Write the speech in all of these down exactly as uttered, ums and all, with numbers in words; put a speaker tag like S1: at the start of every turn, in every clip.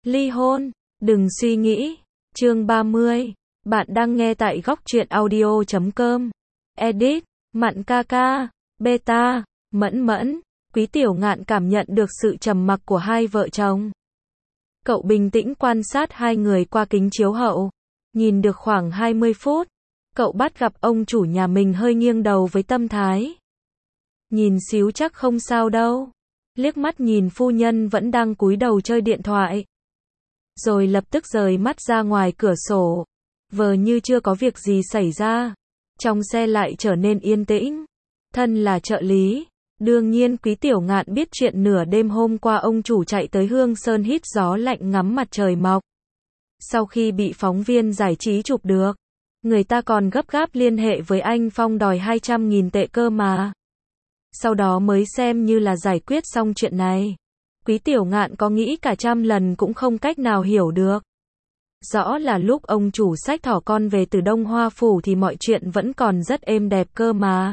S1: Ly hôn, đừng suy nghĩ. Chương ba mươi. Bạn đang nghe tại góc truyện audio chấm com. Edit, Mặn ca ca, Beta, Mẫn Mẫn. Quý Tiểu Ngạn cảm nhận được sự trầm mặc của hai vợ chồng. Cậu bình tĩnh quan sát hai người qua kính chiếu hậu. Nhìn được khoảng hai mươi phút, cậu bắt gặp ông chủ nhà mình hơi nghiêng đầu với tâm thái. Nhìn xíu chắc không sao đâu. Liếc mắt nhìn phu nhân vẫn đang cúi đầu chơi điện thoại. Rồi lập tức rời mắt ra ngoài cửa sổ. Vờ như chưa có việc gì xảy ra. Trong xe lại trở nên yên tĩnh. Thân là trợ lý. Đương nhiên Quý Tiểu Ngạn biết chuyện nửa đêm hôm qua ông chủ chạy tới Hương Sơn hít gió lạnh ngắm mặt trời mọc. Sau khi bị phóng viên giải trí chụp được, người ta còn gấp gáp liên hệ với anh Phong đòi hai trăm nghìn tệ cơ mà. Sau đó mới xem như là giải quyết xong chuyện này. Quý Tiểu Ngạn có nghĩ cả trăm lần cũng không cách nào hiểu được. Rõ là lúc ông chủ xách thỏ con về từ Đông Hoa Phủ thì mọi chuyện vẫn còn rất êm đẹp cơ mà.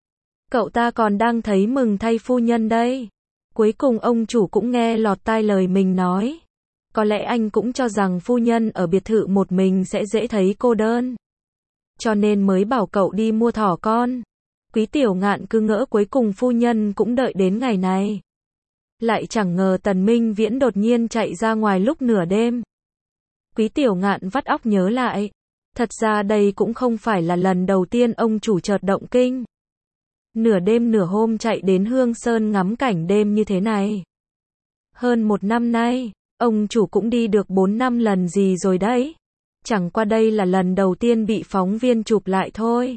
S1: Cậu ta còn đang thấy mừng thay phu nhân đây. Cuối cùng ông chủ cũng nghe lọt tai lời mình nói. Có lẽ anh cũng cho rằng phu nhân ở biệt thự một mình sẽ dễ thấy cô đơn. Cho nên mới bảo cậu đi mua thỏ con. Quý Tiểu Ngạn cứ ngỡ cuối cùng phu nhân cũng đợi đến ngày này. Lại chẳng ngờ Tần Minh Viễn đột nhiên chạy ra ngoài lúc nửa đêm. Quý Tiểu Ngạn vắt óc nhớ lại. Thật ra đây cũng không phải là lần đầu tiên ông chủ chợt động kinh. Nửa đêm nửa hôm chạy đến Hương Sơn ngắm cảnh đêm như thế này. Hơn một năm nay, ông chủ cũng đi được bốn năm lần gì rồi đấy. Chẳng qua đây là lần đầu tiên bị phóng viên chụp lại thôi.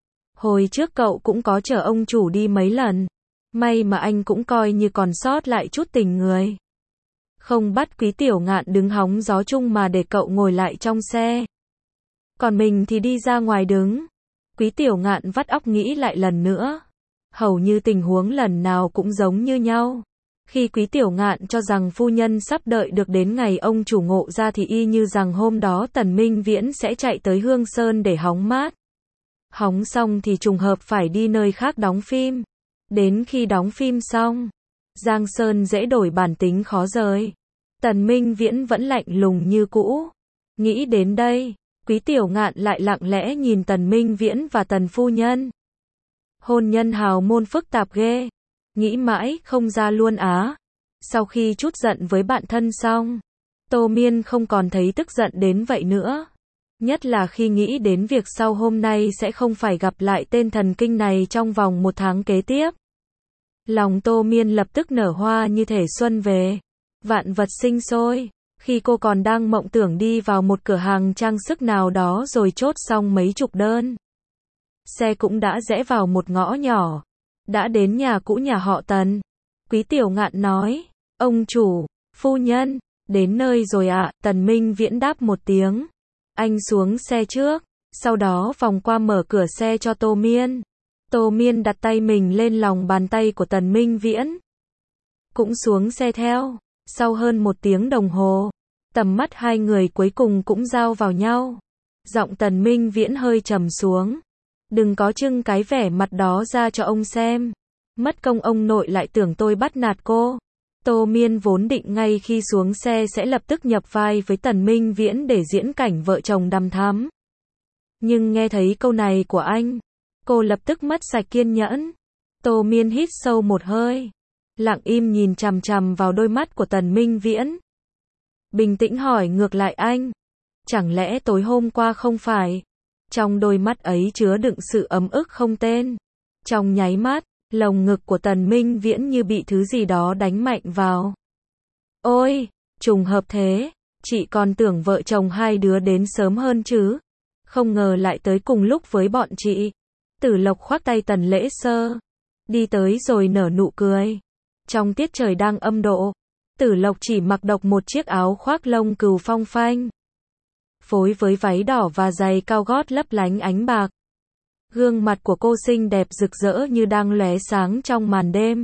S1: Hồi trước cậu cũng có chở ông chủ đi mấy lần. May mà anh cũng coi như còn sót lại chút tình người. Không bắt Quý Tiểu Ngạn đứng hóng gió chung mà để cậu ngồi lại trong xe. Còn mình thì đi ra ngoài đứng. Quý Tiểu Ngạn vắt óc nghĩ lại lần nữa. Hầu như tình huống lần nào cũng giống như nhau. Khi Quý Tiểu Ngạn cho rằng phu nhân sắp đợi được đến ngày ông chủ ngộ ra thì y như rằng hôm đó Tần Minh Viễn sẽ chạy tới Hương Sơn để hóng mát. Hóng xong thì trùng hợp phải đi nơi khác đóng phim. Đến khi đóng phim xong, Giang Sơn dễ đổi bản tính khó rời. Tần Minh Viễn vẫn lạnh lùng như cũ. Nghĩ đến đây, Quý Tiểu Ngạn lại lặng lẽ nhìn Tần Minh Viễn và Tần phu nhân. Hôn nhân hào môn phức tạp ghê. Nghĩ mãi không ra luôn á. Sau khi chút giận với bạn thân xong, Tô Miên không còn thấy tức giận đến vậy nữa. Nhất là khi nghĩ đến việc sau hôm nay sẽ không phải gặp lại tên thần kinh này trong vòng một tháng kế tiếp. Lòng Tô Miên lập tức nở hoa như thể xuân về. Vạn vật sinh sôi. Khi cô còn đang mộng tưởng đi vào một cửa hàng trang sức nào đó rồi chốt xong mấy chục đơn. Xe cũng đã rẽ vào một ngõ nhỏ. Đã đến nhà cũ nhà họ Tần. Quý Tiểu Ngạn nói, ông chủ, phu nhân, đến nơi rồi ạ. Tần Minh Viễn đáp một tiếng. Anh xuống xe trước, sau đó vòng qua mở cửa xe cho Tô Miên. Tô Miên đặt tay mình lên lòng bàn tay của Tần Minh Viễn. Cũng xuống xe theo. Sau hơn một tiếng đồng hồ, tầm mắt hai người cuối cùng cũng giao vào nhau. Giọng Tần Minh Viễn hơi trầm xuống. Đừng có trưng cái vẻ mặt đó ra cho ông xem. Mất công ông nội lại tưởng tôi bắt nạt cô. Tô Miên vốn định ngay khi xuống xe sẽ lập tức nhập vai với Tần Minh Viễn để diễn cảnh vợ chồng đăm thắm. Nhưng nghe thấy câu này của anh, cô lập tức mất sạch kiên nhẫn. Tô Miên hít sâu một hơi, lặng im nhìn chằm chằm vào đôi mắt của Tần Minh Viễn. Bình tĩnh hỏi ngược lại anh, chẳng lẽ tối hôm qua không phải? Trong đôi mắt ấy chứa đựng sự ấm ức không tên. Trong nháy mắt, lồng ngực của Tần Minh Viễn như bị thứ gì đó đánh mạnh vào. Ôi, trùng hợp thế, chị còn tưởng vợ chồng hai đứa đến sớm hơn chứ. Không ngờ lại tới cùng lúc với bọn chị. Tử Lộc khoác tay Tần Lễ Sơ. Đi tới rồi nở nụ cười. Trong tiết trời đang âm độ, Tử Lộc chỉ mặc độc một chiếc áo khoác lông cừu phong phanh. Phối với váy đỏ và giày cao gót lấp lánh ánh bạc. Gương mặt của cô xinh đẹp rực rỡ như đang lóe sáng trong màn đêm.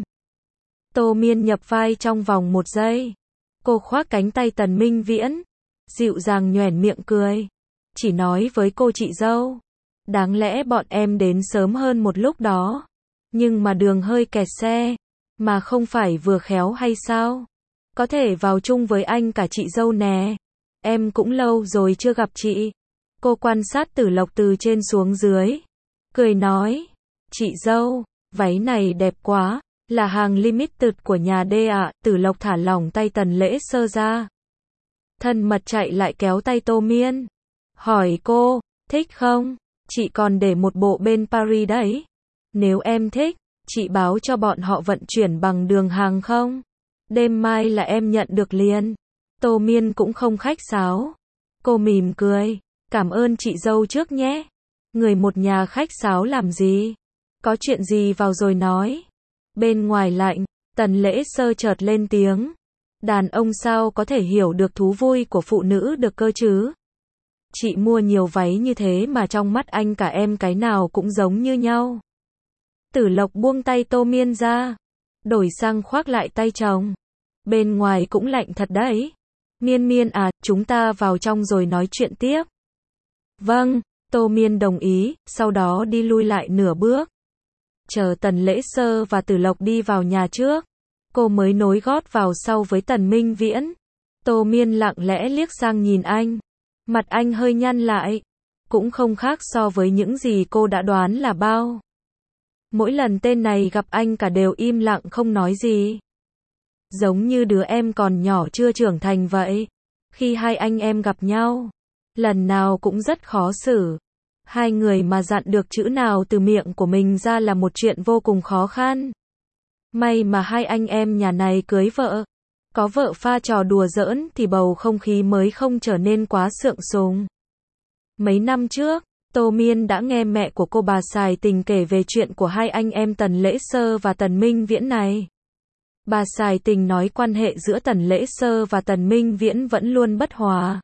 S1: Tô Miên nhập vai trong vòng một giây. Cô khoác cánh tay Tần Minh Viễn. Dịu dàng nhoẻn miệng cười. Chỉ nói với cô chị dâu. Đáng lẽ bọn em đến sớm hơn một lúc đó. Nhưng mà đường hơi kẹt xe. Mà không phải vừa khéo hay sao? có thể vào chung với anh cả chị dâu nè. Em cũng lâu rồi chưa gặp chị. Cô quan sát Tử Lộc từ trên xuống dưới. Cười nói, chị dâu, váy này đẹp quá, là hàng limited của nhà D ạ. Tử Lộc thả lỏng tay Tần Lễ Sơ ra. Thân mật chạy lại kéo tay Tô Miên. Hỏi cô, thích không? Chị còn để một bộ bên Paris đấy. Nếu em thích, chị báo cho bọn họ vận chuyển bằng đường hàng không? Đêm mai là em nhận được liền. Tô Miên cũng không khách sáo. Cô mỉm cười, cảm ơn chị dâu trước nhé. Người một nhà khách sáo làm gì? Có chuyện gì vào rồi nói. Bên ngoài lạnh, Tần Lễ Sơ chợt lên tiếng. Đàn ông sao có thể hiểu được thú vui của phụ nữ được cơ chứ? Chị mua nhiều váy như thế mà trong mắt anh cả em cái nào cũng giống như nhau. Tử Lộc buông tay Tô Miên ra, đổi sang khoác lại tay chồng. Bên ngoài cũng lạnh thật đấy. Miên Miên à, chúng ta vào trong rồi nói chuyện tiếp. Vâng, Tô Miên đồng ý, sau đó đi lui lại nửa bước. Chờ Tần Lễ Sơ và Tử Lộc đi vào nhà trước, cô mới nối gót vào sau với Tần Minh Viễn. Tô Miên lặng lẽ liếc sang nhìn anh. Mặt anh hơi nhăn lại. Cũng không khác so với những gì cô đã đoán là bao. Mỗi lần tên này gặp anh cả đều im lặng không nói gì. Giống như đứa em còn nhỏ chưa trưởng thành vậy. Khi hai anh em gặp nhau, lần nào cũng rất khó xử. Hai người mà dặn được chữ nào từ miệng của mình ra là một chuyện vô cùng khó khăn. May mà hai anh em nhà này cưới vợ. Có vợ pha trò đùa giỡn thì bầu không khí mới không trở nên quá sượng sùng. Mấy năm trước, Tô Miên đã nghe mẹ của cô bà Sài Tình kể về chuyện của hai anh em Tần Lễ Sơ và Tần Minh Viễn này. Bà Sài Tình nói quan hệ giữa Tần Lễ Sơ và Tần Minh Viễn vẫn luôn bất hòa.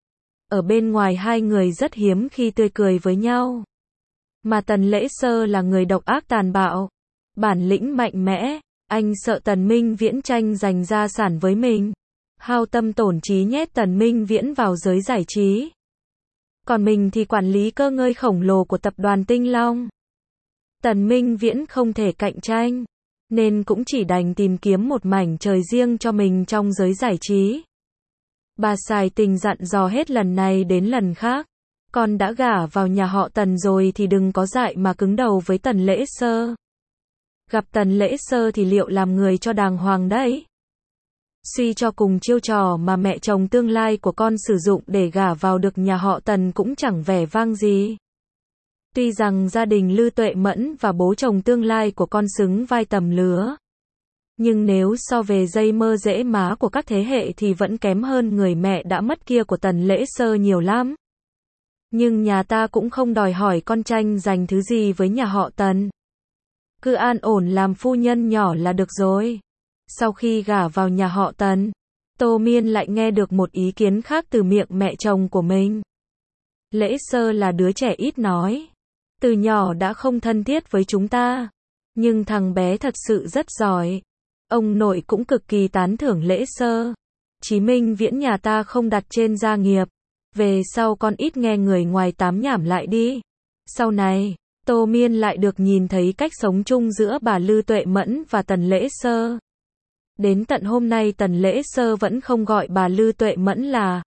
S1: Ở bên ngoài hai người rất hiếm khi tươi cười với nhau. Mà Tần Lễ Sơ là người độc ác tàn bạo, bản lĩnh mạnh mẽ. Anh sợ Tần Minh Viễn tranh giành gia sản với mình, hao tâm tổn trí nhét Tần Minh Viễn vào giới giải trí. Còn mình thì quản lý cơ ngơi khổng lồ của tập đoàn Tinh Long. Tần Minh Viễn không thể cạnh tranh, nên cũng chỉ đành tìm kiếm một mảnh trời riêng cho mình trong giới giải trí. Bà Sài Tình dặn dò hết lần này đến lần khác. Con đã gả vào nhà họ Tần rồi thì đừng có dại mà cứng đầu với Tần Lễ Sơ. Gặp Tần Lễ Sơ thì liệu làm người cho đàng hoàng đấy. Suy cho cùng chiêu trò mà mẹ chồng tương lai của con sử dụng để gả vào được nhà họ Tần cũng chẳng vẻ vang gì. Tuy rằng gia đình Lư Tuệ Mẫn và bố chồng tương lai của con xứng vai tầm lứa, nhưng nếu so về dây mơ rễ má của các thế hệ thì vẫn kém hơn người mẹ đã mất kia của Tần Lễ Sơ nhiều lắm. Nhưng nhà ta cũng không đòi hỏi con tranh giành thứ gì với nhà họ Tần. Cứ an ổn làm phu nhân nhỏ là được rồi. Sau khi gả vào nhà họ Tần, Tô Miên lại nghe được một ý kiến khác từ miệng mẹ chồng của mình. Lễ Sơ là đứa trẻ ít nói, từ nhỏ đã không thân thiết với chúng ta, nhưng thằng bé thật sự rất giỏi. Ông nội cũng cực kỳ tán thưởng Lễ Sơ. Chí Minh Viễn nhà ta không đặt trên gia nghiệp, về sau con ít nghe người ngoài tám nhảm lại đi. Sau này, Tô Miên lại được nhìn thấy cách sống chung giữa bà Lư Tuệ Mẫn và Tần Lễ Sơ. Đến tận hôm nay Tần Lễ Sơ vẫn không gọi bà Lư Tuệ Mẫn là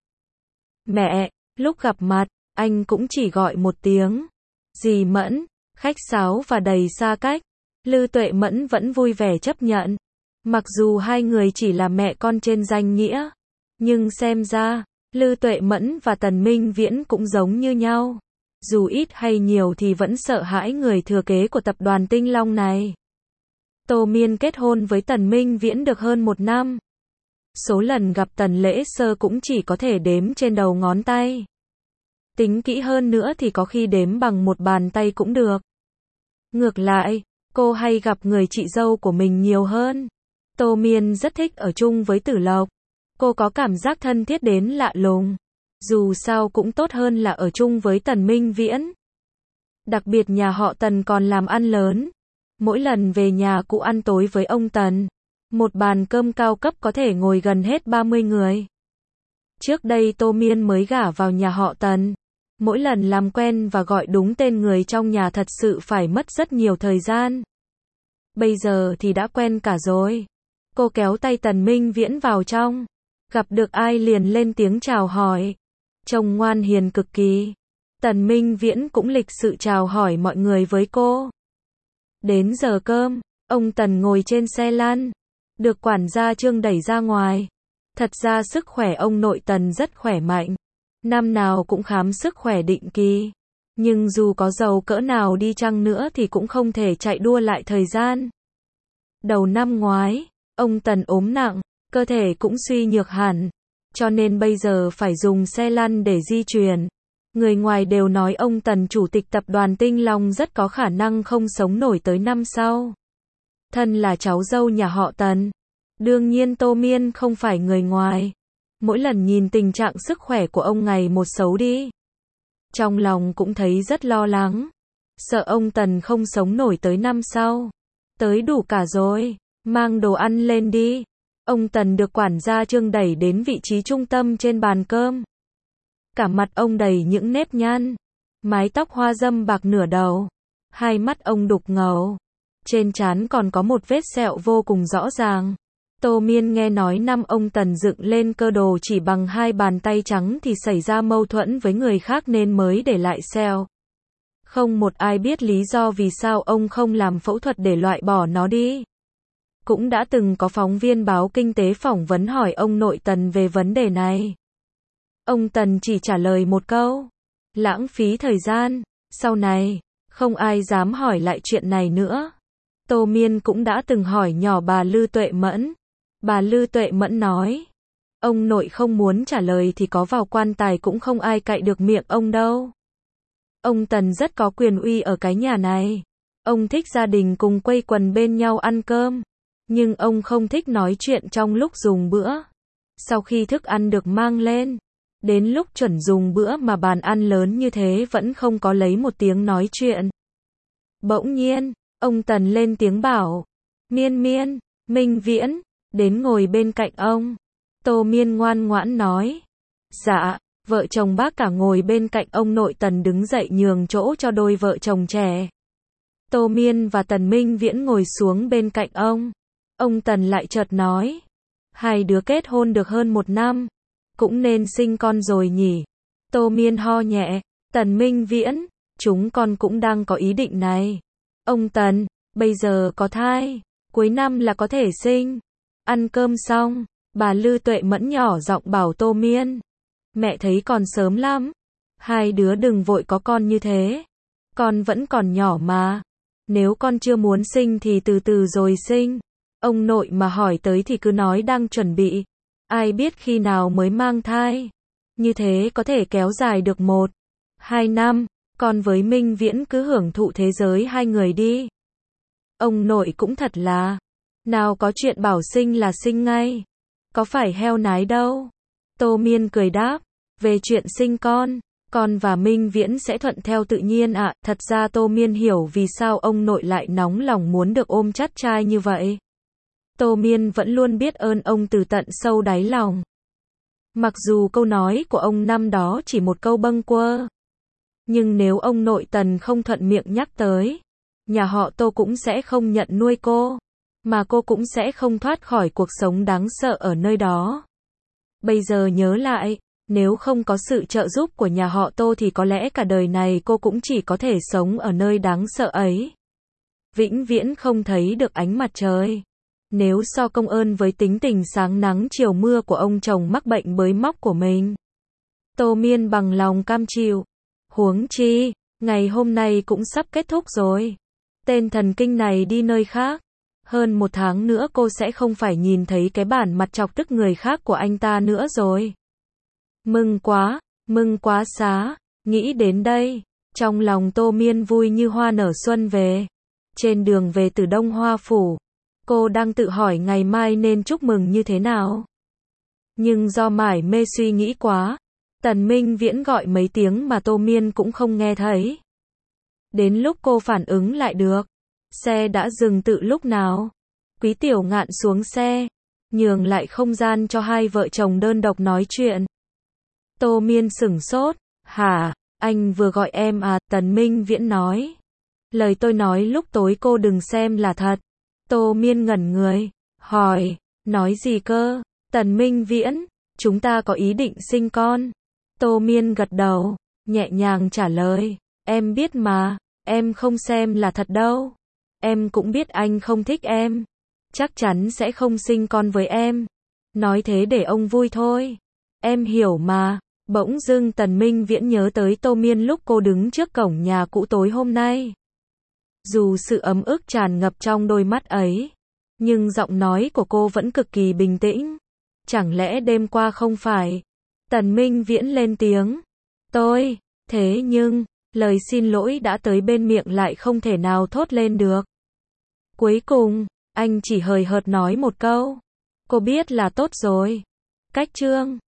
S1: mẹ, lúc gặp mặt, anh cũng chỉ gọi một tiếng dì Mẫn, khách sáo và đầy xa cách. Lư Tuệ Mẫn vẫn vui vẻ chấp nhận. Mặc dù hai người chỉ là mẹ con trên danh nghĩa, nhưng xem ra, Lư Tuệ Mẫn và Tần Minh Viễn cũng giống như nhau. Dù ít hay nhiều thì vẫn sợ hãi người thừa kế của tập đoàn Tinh Long này. Tô Miên kết hôn với Tần Minh Viễn được hơn một năm. Số lần gặp Tần Lễ Sơ cũng chỉ có thể đếm trên đầu ngón tay. Tính kỹ hơn nữa thì có khi đếm bằng một bàn tay cũng được. Ngược lại, cô hay gặp người chị dâu của mình nhiều hơn. Tô Miên rất thích ở chung với Tử Lộc. Cô có cảm giác thân thiết đến lạ lùng. Dù sao cũng tốt hơn là ở chung với Tần Minh Viễn. Đặc biệt nhà họ Tần còn làm ăn lớn. Mỗi lần về nhà cụ ăn tối với ông Tần, một bàn cơm cao cấp có thể ngồi gần hết ba mươi người. Trước đây Tô Miên mới gả vào nhà họ Tần. Mỗi lần làm quen và gọi đúng tên người trong nhà thật sự phải mất rất nhiều thời gian. Bây giờ thì đã quen cả rồi. Cô kéo tay Tần Minh Viễn vào trong. Gặp được ai liền lên tiếng chào hỏi. Trông ngoan hiền cực kỳ. Tần Minh Viễn cũng lịch sự chào hỏi mọi người với cô. Đến giờ cơm, ông Tần ngồi trên xe lăn. Được quản gia Trương đẩy ra ngoài. Thật ra sức khỏe ông nội Tần rất khỏe mạnh. Năm nào cũng khám sức khỏe định kỳ. Nhưng dù có giàu cỡ nào đi chăng nữa thì cũng không thể chạy đua lại thời gian. Đầu năm ngoái, ông Tần ốm nặng, cơ thể cũng suy nhược hẳn. Cho nên bây giờ phải dùng xe lăn để di chuyển. Người ngoài đều nói ông Tần chủ tịch tập đoàn Tinh Long rất có khả năng không sống nổi tới năm sau. Thân là cháu dâu nhà họ Tần. Đương nhiên Tô Miên không phải người ngoài. Mỗi lần nhìn tình trạng sức khỏe của ông ngày một xấu đi. Trong lòng cũng thấy rất lo lắng. Sợ ông Tần không sống nổi tới năm sau. Tới đủ cả rồi, mang đồ ăn lên đi. Ông Tần được quản gia Trương đẩy đến vị trí trung tâm trên bàn cơm. Cả mặt ông đầy những nếp nhăn. Mái tóc hoa râm bạc nửa đầu. Hai mắt ông đục ngầu. Trên trán còn có một vết sẹo vô cùng rõ ràng. Tô Miên nghe nói năm ông Tần dựng lên cơ đồ chỉ bằng hai bàn tay trắng thì xảy ra mâu thuẫn với người khác nên mới để lại sẹo. Không một ai biết lý do vì sao ông không làm phẫu thuật để loại bỏ nó đi. Cũng đã từng có phóng viên báo Kinh tế phỏng vấn hỏi ông nội Tần về vấn đề này. Ông Tần chỉ trả lời một câu. Lãng phí thời gian. Sau này, không ai dám hỏi lại chuyện này nữa. Tô Miên cũng đã từng hỏi nhỏ bà Lư Tuệ Mẫn. Bà Lư Tuệ Mẫn nói. Ông nội không muốn trả lời thì có vào quan tài cũng không ai cạy được miệng ông đâu. Ông Tần rất có quyền uy ở cái nhà này. Ông thích gia đình cùng quây quần bên nhau ăn cơm. Nhưng ông không thích nói chuyện trong lúc dùng bữa. Sau khi thức ăn được mang lên, đến lúc chuẩn dùng bữa mà bàn ăn lớn như thế vẫn không có lấy một tiếng nói chuyện. Bỗng nhiên, ông Tần lên tiếng bảo. Miên Miên, Minh Viễn, đến ngồi bên cạnh ông. Tô Miên ngoan ngoãn nói. Dạ, vợ chồng bác cả ngồi bên cạnh ông nội Tần đứng dậy nhường chỗ cho đôi vợ chồng trẻ. Tô Miên và Tần Minh Viễn ngồi xuống bên cạnh ông. Ông Tần lại chợt nói. Hai đứa kết hôn được hơn một năm. Cũng nên sinh con rồi nhỉ. Tô Miên ho nhẹ. Tần Minh Viễn, chúng con cũng đang có ý định này. Ông Tần, bây giờ có thai. Cuối năm là có thể sinh. Ăn cơm xong, bà Lư Tuệ Mẫn nhỏ giọng bảo Tô Miên. Mẹ thấy còn sớm lắm. Hai đứa đừng vội có con như thế. Con vẫn còn nhỏ mà. Nếu con chưa muốn sinh thì từ từ rồi sinh. Ông nội mà hỏi tới thì cứ nói đang chuẩn bị. Ai biết khi nào mới mang thai. Như thế có thể kéo dài được một, hai năm. Con với Minh Viễn cứ hưởng thụ thế giới hai người đi. Ông nội cũng thật là. Nào có chuyện bảo sinh là sinh ngay. Có phải heo nái đâu. Tô Miên cười đáp. Về chuyện sinh con, con và Minh Viễn sẽ thuận theo tự nhiên ạ. À. Thật ra Tô Miên hiểu vì sao ông nội lại nóng lòng muốn được ôm chắt trai như vậy. Tô Miên vẫn luôn biết ơn ông từ tận sâu đáy lòng. Mặc dù câu nói của ông năm đó chỉ một câu bâng quơ. Nhưng nếu ông nội Tần không thuận miệng nhắc tới, nhà họ Tô cũng sẽ không nhận nuôi cô. Mà cô cũng sẽ không thoát khỏi cuộc sống đáng sợ ở nơi đó. Bây giờ nhớ lại, nếu không có sự trợ giúp của nhà họ Tô thì có lẽ cả đời này cô cũng chỉ có thể sống ở nơi đáng sợ ấy. Vĩnh viễn không thấy được ánh mặt trời. Nếu so công ơn với tính tình sáng nắng chiều mưa của ông chồng mắc bệnh bới móc của mình. Tô Miên bằng lòng cam chịu. Huống chi, ngày hôm nay cũng sắp kết thúc rồi. Tên thần kinh này đi nơi khác. Hơn một tháng nữa cô sẽ không phải nhìn thấy cái bản mặt chọc tức người khác của anh ta nữa rồi. Mừng quá, mừng quá xá. Nghĩ đến đây, trong lòng Tô Miên vui như hoa nở xuân về. Trên đường về từ Đông Hoa Phủ, cô đang tự hỏi ngày mai nên chúc mừng như thế nào. Nhưng do mải mê suy nghĩ quá, Tần Minh Viễn gọi mấy tiếng mà Tô Miên cũng không nghe thấy. Đến lúc cô phản ứng lại được, xe đã dừng từ lúc nào. Quý Tiểu Ngạn xuống xe, nhường lại không gian cho hai vợ chồng đơn độc nói chuyện. Tô Miên sửng sốt. Hả, anh vừa gọi em à? Tần Minh Viễn nói. Lời tôi nói lúc tối cô đừng xem là thật. Tô Miên ngẩn người, hỏi, Nói gì cơ? Tần Minh Viễn, chúng ta có ý định sinh con. Tô Miên gật đầu, nhẹ nhàng trả lời, em biết mà, em không xem là thật đâu. Em cũng biết anh không thích em, chắc chắn sẽ không sinh con với em. Nói thế để ông vui thôi. Em hiểu mà. Bỗng dưng Tần Minh Viễn nhớ tới Tô Miên lúc cô đứng trước cổng nhà cũ tối hôm nay. Dù sự ấm ức tràn ngập trong đôi mắt ấy, nhưng giọng nói của cô vẫn cực kỳ bình tĩnh. Chẳng lẽ đêm qua không phải? Tần Minh Viễn lên tiếng. Tôi, thế nhưng, lời xin lỗi đã tới bên miệng lại không thể nào thốt lên được. Cuối cùng, anh chỉ hời hợt nói một câu. Cô biết là tốt rồi. Cách chương